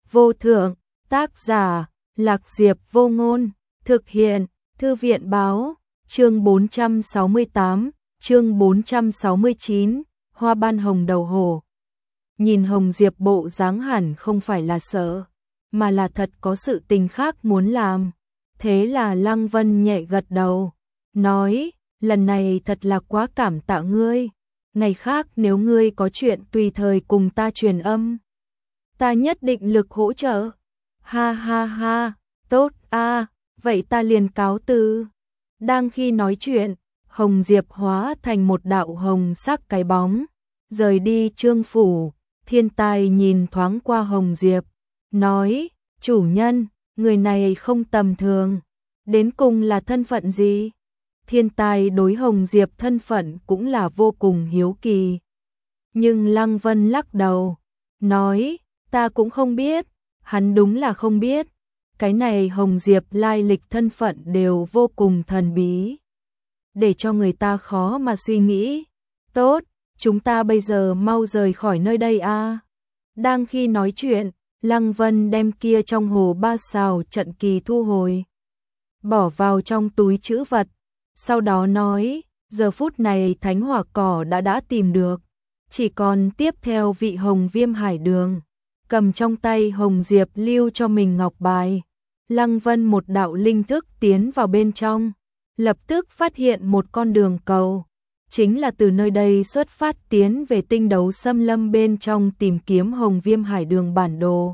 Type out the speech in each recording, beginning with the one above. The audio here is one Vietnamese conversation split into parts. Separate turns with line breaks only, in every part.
vô thượng, tác giả, Lạc Diệp Vô Ngôn, thực hiện, Thư viện báo, chương 468, chương 469, hoa ban hồng đầu hổ. Nhìn Hồng Diệp bộ dáng hẳn không phải là sợ, mà là thật có sự tình khác muốn làm. Thế là Lăng Vân nhẹ gật đầu, nói, lần này thật là quá cảm tạ ngươi. Ngày khác nếu ngươi có chuyện tùy thời cùng ta truyền âm, ta nhất định lực hỗ trợ. Ha ha ha, tốt a, vậy ta liền cáo từ. Đang khi nói chuyện, Hồng Diệp hóa thành một đạo hồng sắc cái bóng, rời đi Trương phủ. Thiên Tai nhìn thoáng qua Hồng Diệp, nói, chủ nhân, người này không tầm thường, đến cùng là thân phận gì? Thiên Tai đối Hồng Diệp thân phận cũng là vô cùng hiếu kỳ. Nhưng Lăng Vân lắc đầu, nói, ta cũng không biết, hắn đúng là không biết. Cái này Hồng Diệp lai lịch thân phận đều vô cùng thần bí, để cho người ta khó mà suy nghĩ. Tốt, chúng ta bây giờ mau rời khỏi nơi đây a. Đang khi nói chuyện, Lăng Vân đem kia trong hồ ba sào trận kỳ thu hồi, bỏ vào trong túi trữ vật. Sau đó nói, giờ phút này thánh hỏa cỏ đã tìm được, chỉ còn tiếp theo vị Hồng Viêm Hải Đường. Cầm trong tay Hồng Diệp lưu cho mình ngọc bài, Lăng Vân một đạo linh thức tiến vào bên trong, lập tức phát hiện một con đường cầu, chính là từ nơi đây xuất phát tiến về tinh đấu xâm lâm bên trong tìm kiếm Hồng Viêm Hải Đường bản đồ.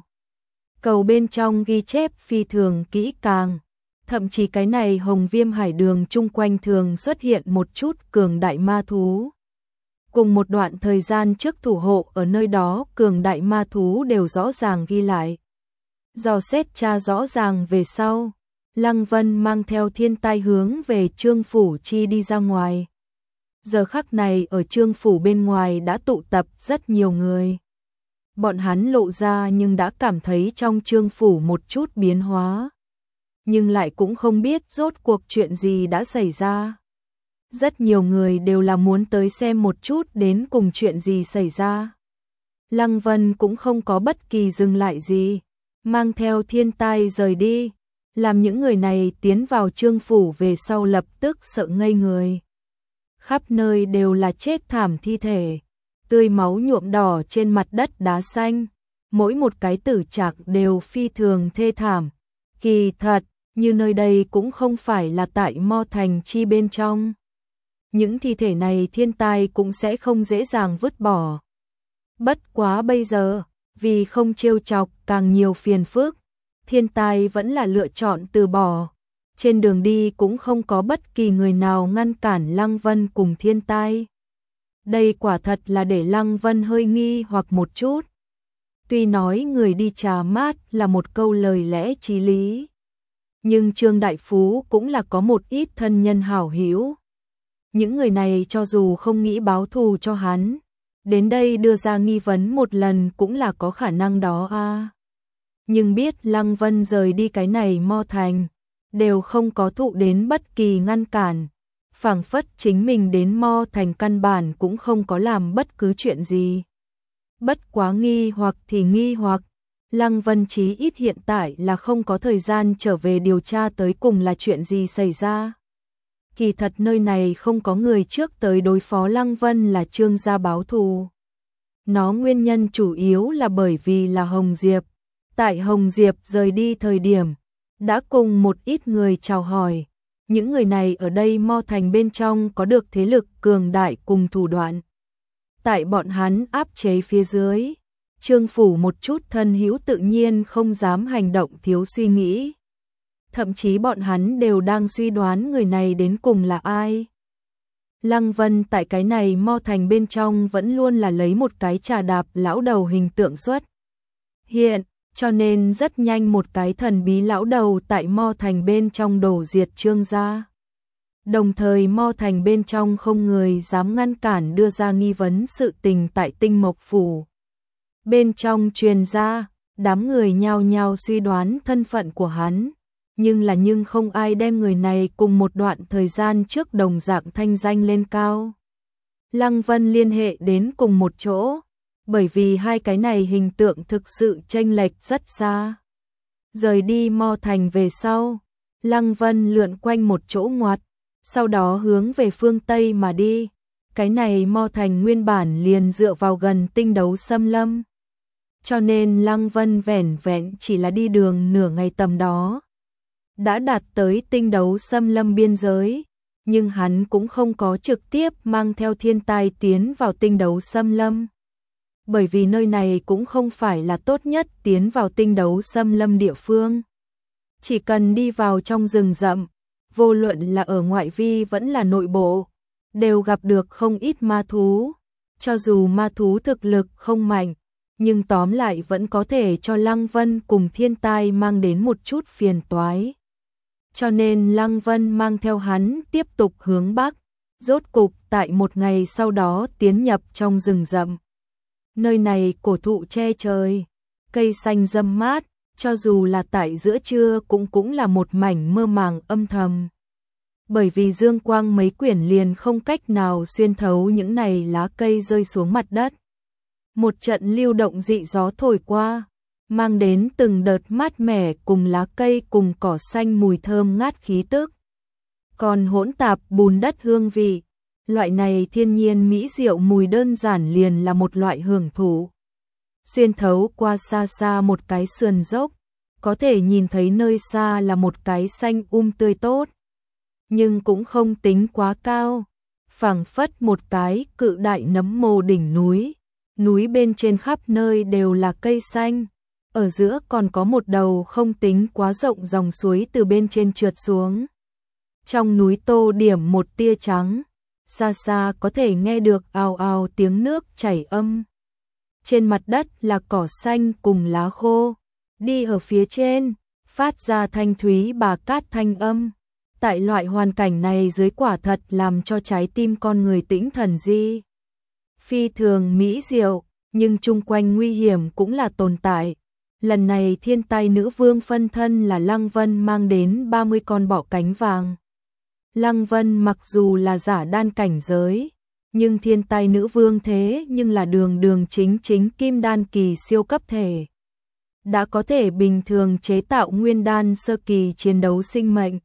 Cầu bên trong ghi chép phi thường kỹ càng, thậm chí cái này Hồng Viêm Hải Đường chung quanh thường xuất hiện một chút cường đại ma thú. Cùng một đoạn thời gian trước thủ hộ ở nơi đó cường đại ma thú đều rõ ràng ghi lại. Dò xét tra rõ ràng về sau, Lăng Vân mang theo Thiên Tai hướng về Trương phủ chi đi ra ngoài. Giờ khắc này ở Trương phủ bên ngoài đã tụ tập rất nhiều người. Bọn hắn lộ ra nhưng đã cảm thấy trong Trương phủ một chút biến hóa, nhưng lại cũng không biết rốt cuộc chuyện gì đã xảy ra. Rất nhiều người đều là muốn tới xem một chút đến cùng chuyện gì xảy ra. Lăng Vân cũng không có bất kỳ dừng lại gì, mang theo Thiên Tai rời đi, làm những người này tiến vào Trương phủ về sau lập tức sợ ngây người. Khắp nơi đều là chết thảm thi thể, tươi máu nhuộm đỏ trên mặt đất đá xanh, mỗi một cái tử trạc đều phi thường thê thảm. Kỳ thật, như nơi đây cũng không phải là tại Mo Thành chi bên trong. Những thi thể này Thiên Tai cũng sẽ không dễ dàng vứt bỏ. Bất quá bây giờ, vì không trêu chọc càng nhiều phiền phức, Thiên Tai vẫn là lựa chọn từ bỏ. Trên đường đi cũng không có bất kỳ người nào ngăn cản Lăng Vân cùng Thiên Tai. Đây quả thật là để Lăng Vân hơi nghi hoặc một chút. Tuy nói người đi trà mát là một câu lời lẽ chí lý, nhưng Trương Đại Phú cũng là có một ít thân nhân hảo hữu. Những người này cho dù không nghĩ báo thù cho hắn, đến đây đưa ra nghi vấn một lần cũng là có khả năng đó a. Nhưng biết Lăng Vân rời đi cái này Mo Thành, đều không có thụ đến bất kỳ ngăn cản. Phảng phất chính mình đến Mo Thành căn bản cũng không có làm bất cứ chuyện gì. Bất quá nghi hoặc thì nghi hoặc, Lăng Vân chí ít hiện tại là không có thời gian trở về điều tra tới cùng là chuyện gì xảy ra. Kỳ thật nơi này không có người trước tới đối phó Lăng Vân là Trương gia báo thù. Nó nguyên nhân chủ yếu là bởi vì là Hồng Diệp. Tại Hồng Diệp rời đi thời điểm, đã cùng một ít người chào hỏi. Những người này ở đây Mo Thành bên trong có được thế lực cường đại cùng thủ đoạn. Tại bọn hắn áp chế phía dưới, Trương phủ một chút thân hữu tự nhiên không dám hành động thiếu suy nghĩ. Thậm chí bọn hắn đều đang suy đoán người này đến cùng là ai. Lăng Vân tại cái này Mo Thành bên trong vẫn luôn là lấy một cái trà đạp lão đầu hình tượng xuất hiện, cho nên rất nhanh một cái thần bí lão đầu tại Mo Thành bên trong đổ diệt Trương gia. Đồng thời Mo Thành bên trong không người dám ngăn cản đưa ra nghi vấn sự tình tại Tinh Mộc phủ. Bên trong truyền ra, đám người nhao nhao suy đoán thân phận của hắn, nhưng không ai đem người này cùng một đoạn thời gian trước đồng dạng thanh danh lên cao. Lăng Vân liên hệ đến cùng một chỗ, Bởi vì hai cái này hình tượng thực sự chênh lệch rất xa. Rời đi Mo Thành về sau, Lăng Vân lượn quanh một chỗ ngoặt, sau đó hướng về phương Tây mà đi. Cái này Mo Thành nguyên bản liền dựa vào gần Tinh Đấu Xâm Lâm. Cho nên Lăng Vân vẻn vẹn chỉ là đi đường nửa ngày tầm đó. Đã đạt tới Tinh Đấu Xâm Lâm biên giới, nhưng hắn cũng không có trực tiếp mang theo Thiên Tai tiến vào Tinh Đấu Xâm Lâm. Bởi vì nơi này cũng không phải là tốt nhất tiến vào Tinh Đấu Xâm Lâm địa phương. Chỉ cần đi vào trong rừng rậm, vô luận là ở ngoại vi vẫn là nội bộ, đều gặp được không ít ma thú. Cho dù ma thú thực lực không mạnh, nhưng tóm lại vẫn có thể cho Lăng Vân cùng Thiên Tai mang đến một chút phiền toái. Cho nên Lăng Vân mang theo hắn tiếp tục hướng Bắc, rốt cục tại một ngày sau đó tiến nhập trong rừng rậm. Nơi này cổ thụ che trời, cây xanh râm mát, cho dù là tại giữa trưa cũng là một mảnh mơ màng âm thầm. Bởi vì dương quang mấy quyển liền không cách nào xuyên thấu những này lá cây rơi xuống mặt đất. Một trận lưu động dị gió thổi qua, mang đến từng đợt mát mẻ cùng lá cây cùng cỏ xanh mùi thơm ngát khí tức. Còn hỗn tạp bùn đất hương vị, loại này thiên nhiên mỹ diệu mùi đơn giản liền là một loại hưởng thụ. Xuyên thấu qua xa xa một cái sườn dốc, có thể nhìn thấy nơi xa là một cái xanh tươi tốt. Nhưng cũng không tính quá cao, phảng phất một cái cự đại nấm mồ đỉnh núi. Núi bên trên khắp nơi đều là cây xanh, ở giữa còn có một đầu không tính quá rộng dòng suối từ bên trên trượt xuống. Trong núi tô điểm một tia trắng, xa xa có thể nghe được ào ào tiếng nước chảy âm. Trên mặt đất là cỏ xanh cùng lá khô, đi ở phía trên, phát ra thanh thúy bà cát thanh âm. Tại loại hoàn cảnh này dưới quả thật làm cho trái tim con người tĩnh thần di. Phi thường mỹ diệu, nhưng chung quanh nguy hiểm cũng là tồn tại. Lần này Thiên Tai nữ vương phân thân là Lăng Vân mang đến 30 con bọ cánh vàng. Lăng Vân mặc dù là giả đan cảnh giới, nhưng Thiên Tai nữ vương thế nhưng là đường chính kim đan kỳ siêu cấp thể. Đã có thể bình thường chế tạo nguyên đan sơ kỳ chiến đấu sinh mệnh.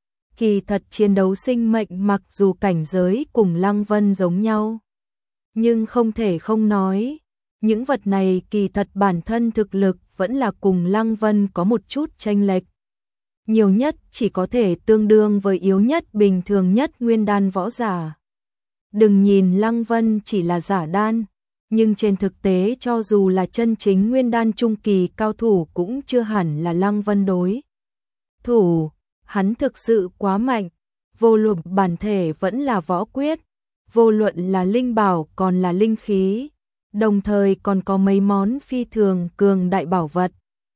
Kỳ thật chiến đấu sinh mệnh mặc dù cảnh giới cùng Lăng Vân giống nhau, nhưng không thể không nói, những vật này kỳ thật bản thân thực lực vẫn là cùng Lăng Vân có một chút chênh lệch. Nhiều nhất chỉ có thể tương đương với yếu nhất bình thường nhất nguyên đan võ giả. Đừng nhìn Lăng Vân chỉ là giả đan, nhưng trên thực tế cho dù là chân chính nguyên đan trung kỳ cao thủ cũng chưa hẳn là Lăng Vân đối thủ. Hắn thực sự quá mạnh, vô luận bản thể vẫn là võ quyết, vô luận là linh bảo còn là linh khí, đồng thời còn có mấy món phi thường cường đại bảo vật.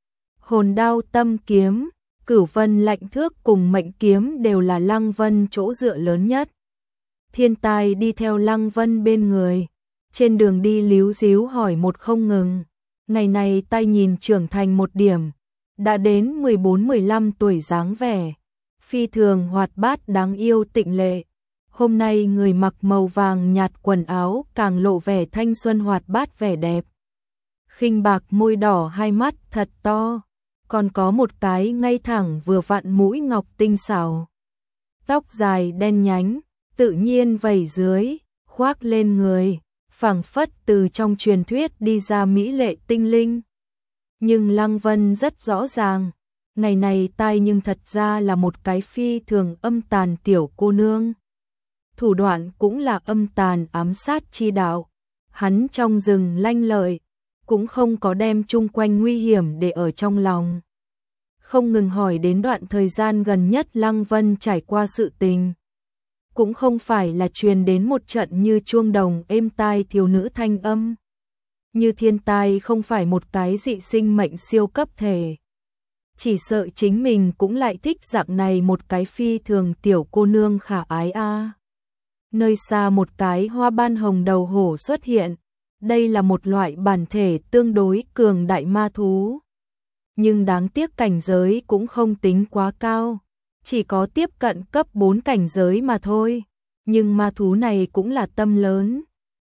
Hồn đao tâm kiếm, Cửu Vân lạnh thước cùng mệnh kiếm đều là Lăng Vân chỗ dựa lớn nhất. Thiên Tai đi theo Lăng Vân bên người, trên đường đi líu díu hỏi một không ngừng. Ngày này Tai nhìn trưởng thành một điểm, đã đến 14-15 tuổi dáng vẻ, phi thường hoạt bát đáng yêu tịnh lệ. Hôm nay người mặc màu vàng nhạt quần áo càng lộ vẻ thanh xuân hoạt bát vẻ đẹp. Khinh bạc môi đỏ hai mắt thật to, còn có một cái ngay thẳng vừa vặn mũi ngọc tinh xảo. Tóc dài đen nhánh, tự nhiên vẩy dưới, khoác lên người, phảng phất từ trong truyền thuyết đi ra mỹ lệ tinh linh. Nhưng Lăng Vân rất rõ ràng, ngày này Tai nhưng thật ra là một cái phi thường âm tàn tiểu cô nương. Thủ đoạn cũng là âm tàn ám sát chi đạo. Hắn trong rừng lanh lợi, cũng không có đem chung quanh nguy hiểm để ở trong lòng. Không ngừng hỏi đến đoạn thời gian gần nhất Lăng Vân trải qua sự tình. Cũng không phải là truyền đến một trận như chuông đồng êm tai thiếu nữ thanh âm. Như Thiên Tai không phải một cái dị sinh mệnh siêu cấp thể. Chỉ sợ chính mình cũng lại thích dạng này một cái phi thường tiểu cô nương khả ái a. Nơi xa một cái hoa ban hồng đầu hổ xuất hiện, đây là một loại bản thể tương đối cường đại ma thú. Nhưng đáng tiếc cảnh giới cũng không tính quá cao, chỉ có tiếp cận cấp 4 cảnh giới mà thôi. Nhưng ma thú này cũng là tâm lớn,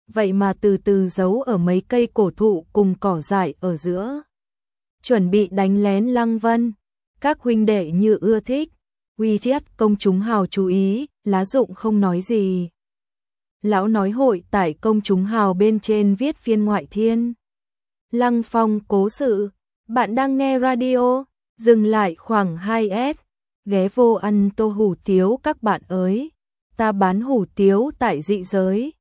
vậy mà từ từ giấu ở mấy cây cổ thụ cùng cỏ dại ở giữa. Chuẩn bị đánh lén Lăng Vân. Các huynh đệ như ưa thích. WeChat công chúng hào chú ý, Lá Dụng không nói gì. Lão nói hội tải công chúng hào bên trên viết phiên ngoại thiên. Lăng Phong cố sự. Bạn đang nghe radio, dừng lại khoảng 2S. Ghé vô ăn tô hủ tiếu các bạn ơi. Ta bán hủ tiếu tại dị giới.